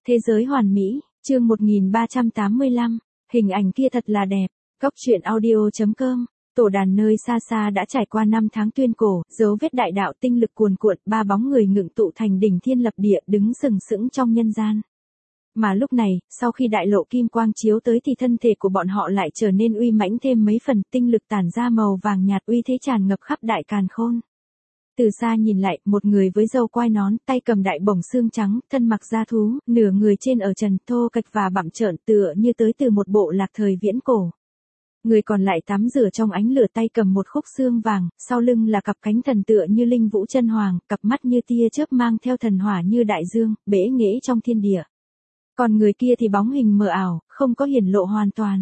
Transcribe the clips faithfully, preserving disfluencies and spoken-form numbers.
Thế giới hoàn mỹ, chương một nghìn ba trăm tám mươi lăm, hình ảnh kia thật là đẹp. Góc truyện audio chấm com. Tổ đàn nơi xa xa đã trải qua năm tháng tuyên cổ, dấu vết đại đạo tinh lực cuồn cuộn, ba bóng người ngựng tụ thành đỉnh thiên lập địa đứng sừng sững trong nhân gian. Mà lúc này, sau khi đại lộ kim quang chiếu tới thì thân thể của bọn họ lại trở nên uy mãnh thêm mấy phần, tinh lực tản ra màu vàng nhạt uy thế tràn ngập khắp đại càn khôn. Từ xa nhìn lại, một người với râu quai nón, tay cầm đại bổng xương trắng, thân mặc da thú, nửa người trên ở trần, thô kệch và bặm trợn tựa như tới từ một bộ lạc thời viễn cổ. Người còn lại tắm rửa trong ánh lửa, tay cầm một khúc xương vàng, sau lưng là cặp cánh thần tựa như linh vũ chân hoàng, cặp mắt như tia chớp mang theo thần hỏa như đại dương, bể nghễ trong thiên địa. Còn người kia thì bóng hình mờ ảo, không có hiển lộ hoàn toàn.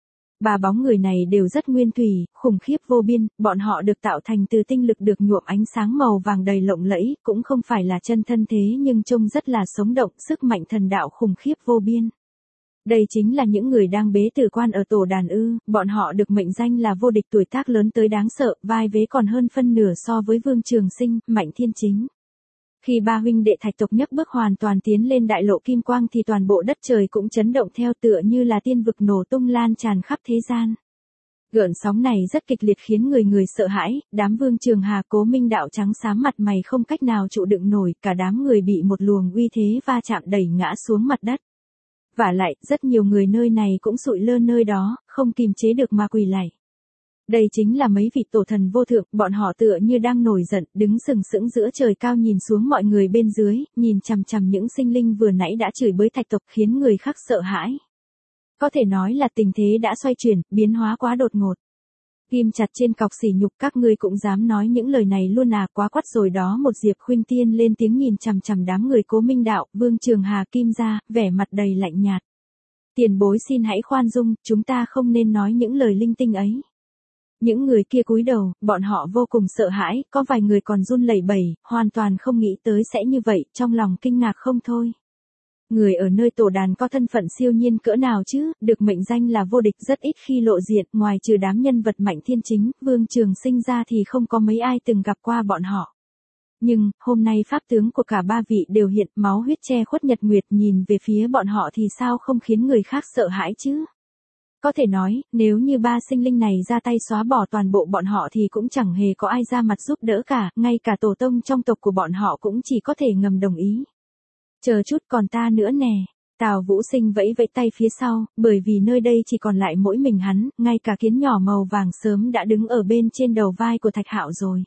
Ba bóng người này đều rất nguyên thủy, khủng khiếp vô biên, bọn họ được tạo thành từ tinh lực được nhuộm ánh sáng màu vàng đầy lộng lẫy, cũng không phải là chân thân thế nhưng trông rất là sống động, sức mạnh thần đạo khủng khiếp vô biên. Đây chính là những người đang bế tử quan ở tổ đàn ư, bọn họ được mệnh danh là vô địch, tuổi tác lớn tới đáng sợ, vai vế còn hơn phân nửa so với Vương Trường Sinh, Mạnh Thiên Chính. Khi ba huynh đệ Thạch tộc nhấc bước hoàn toàn tiến lên đại lộ kim quang thì toàn bộ đất trời cũng chấn động theo, tựa như là tiên vực nổ tung lan tràn khắp thế gian. Gợn sóng này rất kịch liệt khiến người người sợ hãi, đám Vương Trường Hà, Cố Minh Đạo trắng xám mặt mày không cách nào trụ đựng nổi, cả đám người bị một luồng uy thế va chạm đẩy ngã xuống mặt đất. Vả lại, rất nhiều người nơi này cũng sụi lơ nơi đó, không kìm chế được mà quỳ lạy. Đây chính là mấy vị tổ thần vô thượng, bọn họ tựa như đang nổi giận, đứng sừng sững giữa trời cao nhìn xuống mọi người bên dưới, nhìn chằm chằm những sinh linh vừa nãy đã chửi bới Thạch tộc khiến người khác sợ hãi. Có thể nói là tình thế đã xoay chuyển, biến hóa quá đột ngột. Kim chặt trên cọc sỉ nhục, các ngươi cũng dám nói những lời này luôn à, quá quắt rồi đó. Một Diệp Khuynh Tiên lên tiếng nhìn chằm chằm đám người Cố Minh Đạo, Vương Trường Hà, Kim gia, vẻ mặt đầy lạnh nhạt. Tiền bối xin hãy khoan dung, chúng ta không nên nói những lời linh tinh ấy. Những người kia cúi đầu, bọn họ vô cùng sợ hãi, có vài người còn run lẩy bẩy, hoàn toàn không nghĩ tới sẽ như vậy, trong lòng kinh ngạc không thôi. Người ở nơi tổ đàn có thân phận siêu nhiên cỡ nào chứ, được mệnh danh là vô địch rất ít khi lộ diện, ngoài trừ đám nhân vật Mạnh Thiên Chính, Vương Trường Sinh ra thì không có mấy ai từng gặp qua bọn họ. Nhưng, hôm nay pháp tướng của cả ba vị đều hiện, máu huyết che khuất nhật nguyệt, nhìn về phía bọn họ thì sao không khiến người khác sợ hãi chứ? Có thể nói, nếu như ba sinh linh này ra tay xóa bỏ toàn bộ bọn họ thì cũng chẳng hề có ai ra mặt giúp đỡ cả, ngay cả tổ tông trong tộc của bọn họ cũng chỉ có thể ngầm đồng ý. Chờ chút, còn ta nữa nè. Tào Vũ Sinh vẫy vẫy tay phía sau, bởi vì nơi đây chỉ còn lại mỗi mình hắn, ngay cả kiến nhỏ màu vàng sớm đã đứng ở bên trên đầu vai của Thạch Hạo rồi.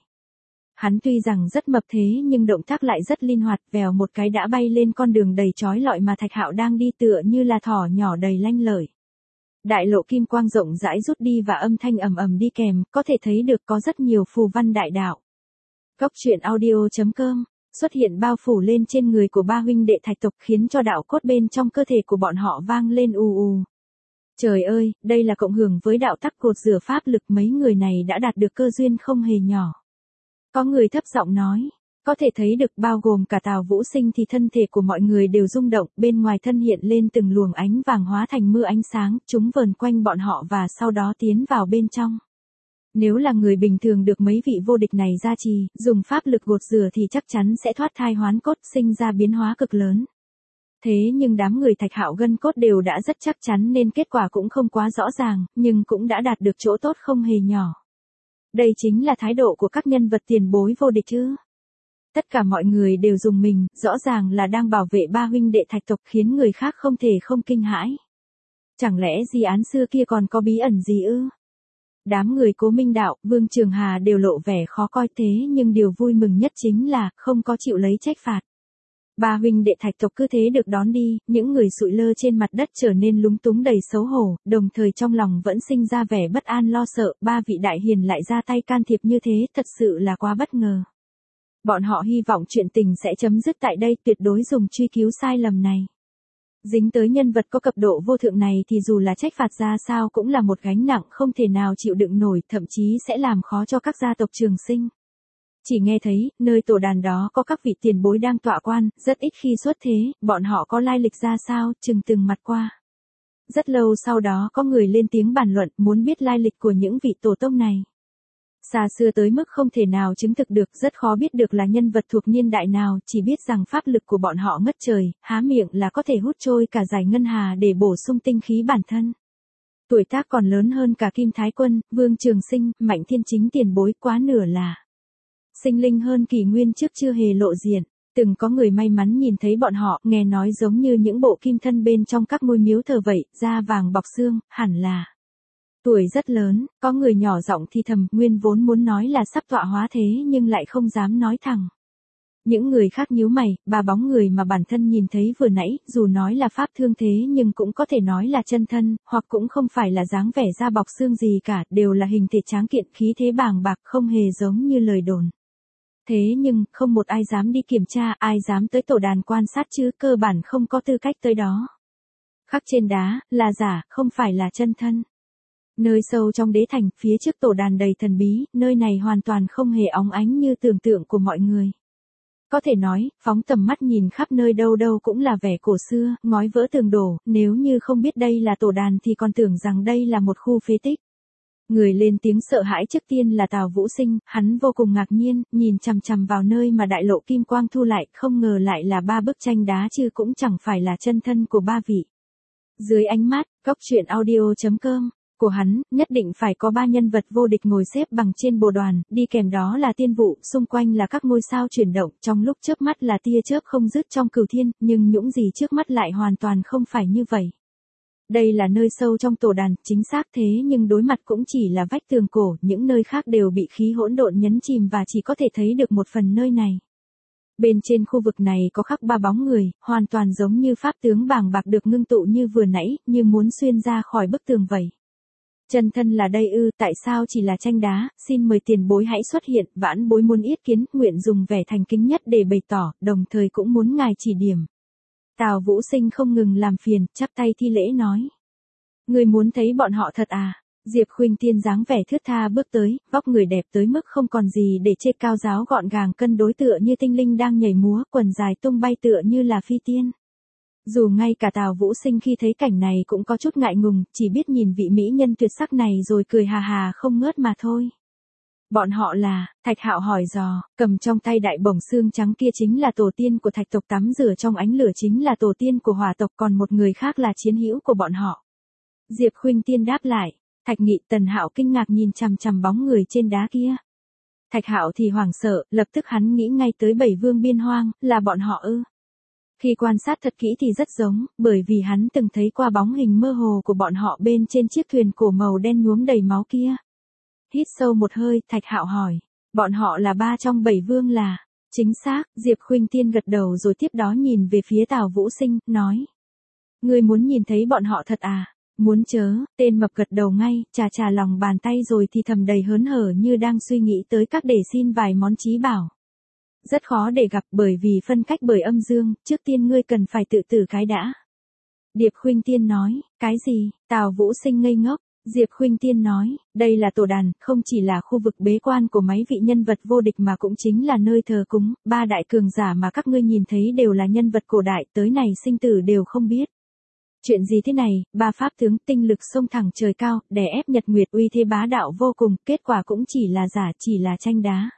Hắn tuy rằng rất mập thế nhưng động tác lại rất linh hoạt, vèo một cái đã bay lên con đường đầy chói lọi mà Thạch Hạo đang đi, tựa như là thỏ nhỏ đầy lanh lợi. Đại lộ kim quang rộng rãi rút đi và âm thanh ầm ầm đi kèm, có thể thấy được có rất nhiều phù văn đại đạo. Góc truyện audio chấm com xuất hiện bao phủ lên trên người của ba huynh đệ Thạch tộc, khiến cho đạo cốt bên trong cơ thể của bọn họ vang lên ù ù. Trời ơi, đây là cộng hưởng với đạo tắc cột rửa pháp lực, mấy người này đã đạt được cơ duyên không hề nhỏ. Có người thấp giọng nói, có thể thấy được bao gồm cả Tào Vũ Sinh thì thân thể của mọi người đều rung động, bên ngoài thân hiện lên từng luồng ánh vàng hóa thành mưa ánh sáng, chúng vờn quanh bọn họ và sau đó tiến vào bên trong. Nếu là người bình thường được mấy vị vô địch này gia trì, dùng pháp lực gột rửa thì chắc chắn sẽ thoát thai hoán cốt, sinh ra biến hóa cực lớn. Thế nhưng đám người Thạch Hạo gân cốt đều đã rất chắc chắn nên kết quả cũng không quá rõ ràng, nhưng cũng đã đạt được chỗ tốt không hề nhỏ. Đây chính là thái độ của các nhân vật tiền bối vô địch chứ. Tất cả mọi người đều dùng mình, rõ ràng là đang bảo vệ ba huynh đệ Thạch tộc, khiến người khác không thể không kinh hãi. Chẳng lẽ di án xưa kia còn có bí ẩn gì ư? Đám người Cố Minh Đạo, Vương Trường Hà đều lộ vẻ khó coi, thế nhưng điều vui mừng nhất chính là không có chịu lấy trách phạt. Ba huynh đệ Thạch tộc cứ thế được đón đi, những người sụi lơ trên mặt đất trở nên lúng túng đầy xấu hổ, đồng thời trong lòng vẫn sinh ra vẻ bất an lo sợ, ba vị đại hiền lại ra tay can thiệp như thế, thật sự là quá bất ngờ. Bọn họ hy vọng chuyện tình sẽ chấm dứt tại đây, tuyệt đối dùng truy cứu sai lầm này. Dính tới nhân vật có cấp độ vô thượng này thì dù là trách phạt ra sao cũng là một gánh nặng không thể nào chịu đựng nổi, thậm chí sẽ làm khó cho các gia tộc Trường Sinh. Chỉ nghe thấy, nơi tổ đàn đó có các vị tiền bối đang tọa quan, rất ít khi xuất thế, bọn họ có lai lịch ra sao, chừng từng mặt qua. Rất lâu sau đó có người lên tiếng bàn luận, muốn biết lai lịch của những vị tổ tông này. Xa xưa tới mức không thể nào chứng thực được, rất khó biết được là nhân vật thuộc niên đại nào, chỉ biết rằng pháp lực của bọn họ ngất trời, há miệng là có thể hút trôi cả dải ngân hà để bổ sung tinh khí bản thân. Tuổi tác còn lớn hơn cả Kim Thái Quân, Vương Trường Sinh, Mạnh Thiên Chính tiền bối, quá nửa là sinh linh hơn kỷ nguyên trước chưa hề lộ diện. Từng có người may mắn nhìn thấy bọn họ, nghe nói giống như những bộ kim thân bên trong các ngôi miếu thờ vậy, da vàng bọc xương, hẳn là tuổi rất lớn. Có người nhỏ giọng thì thầm, nguyên vốn muốn nói là sắp tọa hóa thế nhưng lại không dám nói thẳng. Những người khác nhíu mày, ba bóng người mà bản thân nhìn thấy vừa nãy, dù nói là pháp thương thế nhưng cũng có thể nói là chân thân, hoặc cũng không phải là dáng vẻ da bọc xương gì cả, đều là hình thể tráng kiện, khí thế bàng bạc, không hề giống như lời đồn. Thế nhưng, không một ai dám đi kiểm tra, ai dám tới tổ đàn quan sát chứ, cơ bản không có tư cách tới đó. Khắc trên đá, là giả, không phải là chân thân. Nơi sâu trong đế thành, phía trước tổ đàn đầy thần bí, nơi này hoàn toàn không hề óng ánh như tưởng tượng của mọi người. Có thể nói, phóng tầm mắt nhìn khắp nơi đâu đâu cũng là vẻ cổ xưa, ngói vỡ tường đổ, nếu như không biết đây là tổ đàn thì còn tưởng rằng đây là một khu phế tích. Người lên tiếng sợ hãi trước tiên là Tào Vũ Sinh, hắn vô cùng ngạc nhiên, nhìn chằm chằm vào nơi mà đại lộ kim quang thu lại, không ngờ lại là ba bức tranh đá chứ cũng chẳng phải là chân thân của ba vị. Dưới ánh mắt, góc truyện audio chấm com của hắn, nhất định phải có ba nhân vật vô địch ngồi xếp bằng trên bồ đoàn, đi kèm đó là tiên vụ, xung quanh là các ngôi sao chuyển động, trong lúc chớp mắt là tia chớp không dứt trong cửu thiên, nhưng những gì trước mắt lại hoàn toàn không phải như vậy. Đây là nơi sâu trong tổ đàn, chính xác thế nhưng đối mặt cũng chỉ là vách tường cổ, những nơi khác đều bị khí hỗn độn nhấn chìm và chỉ có thể thấy được một phần nơi này. Bên trên khu vực này có khắc ba bóng người, hoàn toàn giống như pháp tướng bàng bạc được ngưng tụ như vừa nãy, như muốn xuyên ra khỏi bức tường vậy. Chân thân là đây ư, tại sao chỉ là tranh đá, xin mời tiền bối hãy xuất hiện, vãn bối muốn yết kiến, nguyện dùng vẻ thành kính nhất để bày tỏ, đồng thời cũng muốn ngài chỉ điểm. Tào Vũ Sinh không ngừng làm phiền, chắp tay thi lễ nói. Người muốn thấy bọn họ thật à? Diệp Khuynh Tiên dáng vẻ thướt tha bước tới, vóc người đẹp tới mức không còn gì để chê, cao giáo gọn gàng cân đối tựa như tinh linh đang nhảy múa, quần dài tung bay tựa như là phi tiên. Dù ngay cả Tào Vũ Sinh khi thấy cảnh này cũng có chút ngại ngùng, chỉ biết nhìn vị mỹ nhân tuyệt sắc này rồi cười hà hà không ngớt mà thôi. Bọn họ là, Thạch Hạo hỏi dò, cầm trong tay đại bổng xương trắng kia chính là tổ tiên của Thạch tộc, tắm rửa trong ánh lửa chính là tổ tiên của Hỏa tộc, còn một người khác là chiến hữu của bọn họ. Diệp Khuynh Tiên đáp lại. Thạch Nghị, Tần Hạo kinh ngạc nhìn chằm chằm bóng người trên đá kia. Thạch Hạo thì hoảng sợ, lập tức hắn nghĩ ngay tới bảy vương biên hoang, là bọn họ ư? Khi quan sát thật kỹ thì rất giống, bởi vì hắn từng thấy qua bóng hình mơ hồ của bọn họ bên trên chiếc thuyền cổ màu đen nhuốm đầy máu kia. Hít sâu một hơi, Thạch Hạo hỏi, bọn họ là ba trong bảy vương là? Chính xác, Diệp Khuynh Tiên gật đầu rồi tiếp đó nhìn về phía Tào Vũ Sinh, nói. Ngươi muốn nhìn thấy bọn họ thật à? Muốn chớ, tên mập gật đầu ngay, chà chà lòng bàn tay rồi thì thầm đầy hớn hở như đang suy nghĩ tới các để xin vài món trí bảo. Rất khó để gặp bởi vì phân cách bởi âm dương, trước tiên ngươi cần phải tự tử cái đã. Diệp Khuynh Tiên nói, cái gì? Tào Vũ Sinh ngây ngốc. Diệp Khuynh Tiên nói, đây là tổ đàn, không chỉ là khu vực bế quan của mấy vị nhân vật vô địch mà cũng chính là nơi thờ cúng, ba đại cường giả mà các ngươi nhìn thấy đều là nhân vật cổ đại, tới này sinh tử đều không biết. Chuyện gì thế này, ba pháp tướng tinh lực xông thẳng trời cao, đè ép nhật nguyệt uy thế bá đạo vô cùng, kết quả cũng chỉ là giả, chỉ là tranh đá.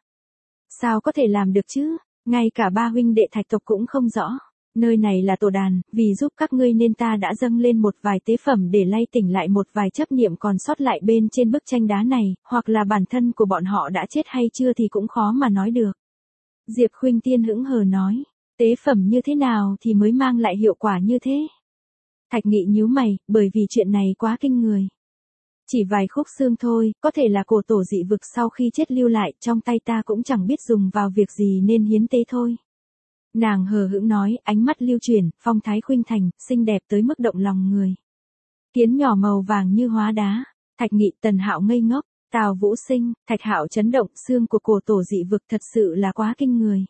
Sao có thể làm được chứ, ngay cả ba huynh đệ Thạch tộc cũng không rõ. Nơi này là tổ đàn, vì giúp các ngươi nên ta đã dâng lên một vài tế phẩm để lay tỉnh lại một vài chấp niệm còn sót lại bên trên bức tranh đá này, hoặc là bản thân của bọn họ đã chết hay chưa thì cũng khó mà nói được. Diệp Khuynh Tiên hững hờ nói, tế phẩm như thế nào thì mới mang lại hiệu quả như thế? Thạch Nghị nhíu mày, bởi vì chuyện này quá kinh người. Chỉ vài khúc xương thôi, có thể là cổ tổ dị vực sau khi chết lưu lại, trong tay ta cũng chẳng biết dùng vào việc gì nên hiến tế thôi. Nàng hờ hững nói, ánh mắt lưu chuyển, phong thái khuynh thành, xinh đẹp tới mức động lòng người. Kiến nhỏ màu vàng như hóa đá. Thạch Nghị, Tần Hạo ngây ngốc, Tào Vũ Sinh, Thạch Hạo chấn động, xương của cổ tổ dị vực thật sự là quá kinh người.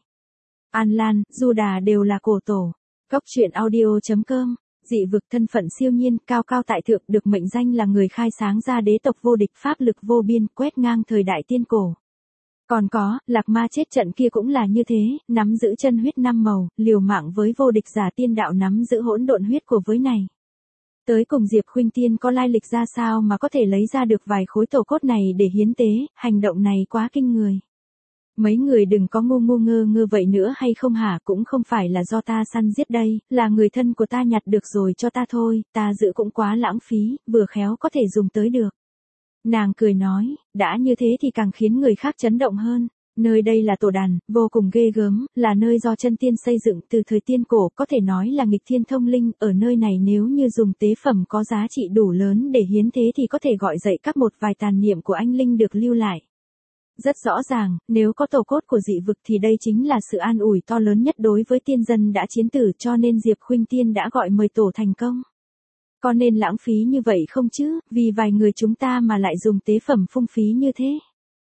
An Lan, Du Đà đều là cổ tổ. Góc truyện audio chấm com. Dị vực thân phận siêu nhiên, cao cao tại thượng, được mệnh danh là người khai sáng ra đế tộc vô địch, pháp lực vô biên, quét ngang thời đại tiên cổ. Còn có, Lạc Ma chết trận kia cũng là như thế, nắm giữ chân huyết năm màu, liều mạng với vô địch giả tiên đạo nắm giữ hỗn độn huyết của với này. Tới cùng Diệp Khuynh Tiên có lai lịch ra sao mà có thể lấy ra được vài khối tổ cốt này để hiến tế, hành động này quá kinh người. Mấy người đừng có ngu ngu ngơ ngơ vậy nữa hay không hả, cũng không phải là do ta săn giết đây, là người thân của ta nhặt được rồi cho ta thôi, ta giữ cũng quá lãng phí, vừa khéo có thể dùng tới được. Nàng cười nói, đã như thế thì càng khiến người khác chấn động hơn. Nơi đây là tổ đàn, vô cùng ghê gớm, là nơi do chân tiên xây dựng từ thời tiên cổ, có thể nói là nghịch thiên thông linh, ở nơi này nếu như dùng tế phẩm có giá trị đủ lớn để hiến thế thì có thể gọi dậy các một vài tàn niệm của anh linh được lưu lại. Rất rõ ràng, nếu có tổ cốt của dị vực thì đây chính là sự an ủi to lớn nhất đối với tiên dân đã chiến tử, cho nên Diệp Khuynh Tiên đã gọi mời tổ thành công. Có nên lãng phí như vậy không chứ, vì vài người chúng ta mà lại dùng tế phẩm phung phí như thế.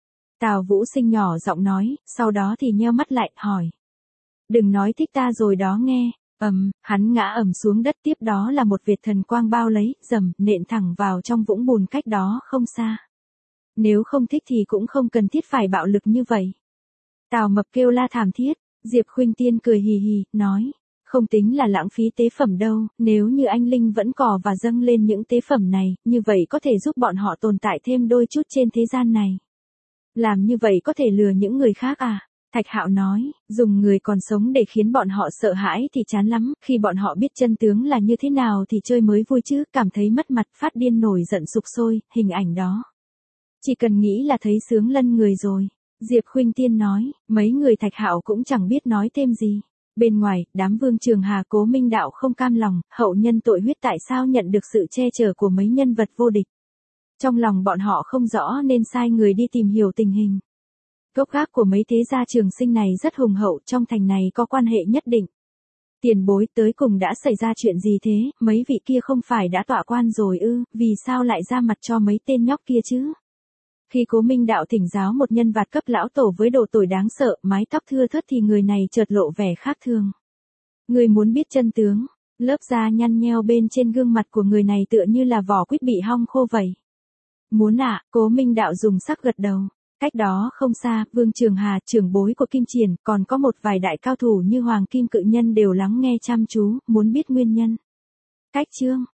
Tào Vũ Sinh nhỏ giọng nói, sau đó thì nheo mắt lại, hỏi. Đừng nói thích ta rồi đó nghe. Ầm, um, hắn ngã ầm xuống đất, tiếp đó là một vệt thần quang bao lấy, dầm, nện thẳng vào trong vũng bùn cách đó không xa. Nếu không thích thì cũng không cần thiết phải bạo lực như vậy. Tào Mập kêu la thảm thiết, Diệp Khuynh Tiên cười hì hì, nói. Không tính là lãng phí tế phẩm đâu, nếu như anh linh vẫn cò và dâng lên những tế phẩm này, như vậy có thể giúp bọn họ tồn tại thêm đôi chút trên thế gian này. Làm như vậy có thể lừa những người khác à? Thạch Hạo nói, dùng người còn sống để khiến bọn họ sợ hãi thì chán lắm, khi bọn họ biết chân tướng là như thế nào thì chơi mới vui chứ, cảm thấy mất mặt, phát điên nổi giận sục sôi, hình ảnh đó. Chỉ cần nghĩ là thấy sướng lân người rồi. Diệp Khuynh Tiên nói, mấy người Thạch Hạo cũng chẳng biết nói thêm gì. Bên ngoài, đám Vương Trường Hà Cố Minh Đạo không cam lòng, hậu nhân tội huyết tại sao nhận được sự che chở của mấy nhân vật vô địch. Trong lòng bọn họ không rõ nên sai người đi tìm hiểu tình hình. Gốc gác của mấy thế gia Trường Sinh này rất hùng hậu, trong thành này có quan hệ nhất định. Tiền bối, tới cùng đã xảy ra chuyện gì thế, mấy vị kia không phải đã tọa quan rồi ư, vì sao lại ra mặt cho mấy tên nhóc kia chứ? Khi Cố Minh Đạo thỉnh giáo một nhân vật cấp lão tổ với độ tuổi đáng sợ, mái tóc thưa thớt thì người này chợt lộ vẻ khác thường. Người muốn biết chân tướng, lớp da nhăn nheo bên trên gương mặt của người này tựa như là vỏ quýt bị hong khô vậy. Muốn ạ, à, Cố Minh Đạo dùng sắc gật đầu. Cách đó không xa, Vương Trường Hà, trưởng bối của Kim Triển, còn có một vài đại cao thủ như Hoàng Kim Cự Nhân đều lắng nghe chăm chú, muốn biết nguyên nhân. Cách chương